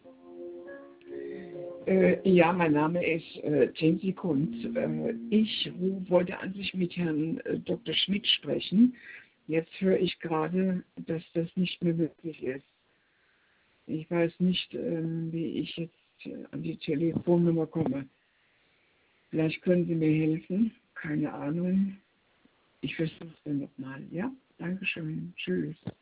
Ja, mein Name ist Jensi Kunz. Ich wollte an sich mit Herrn Dr. Schmidt sprechen. Jetzt höre ich gerade, dass das nicht mehr möglich ist. Ich weiß nicht, wie ich jetzt an die Telefonnummer komme. Vielleicht können Sie mir helfen. Keine Ahnung. Ich versuche es dann nochmal. Ja, Dankeschön. Tschüss.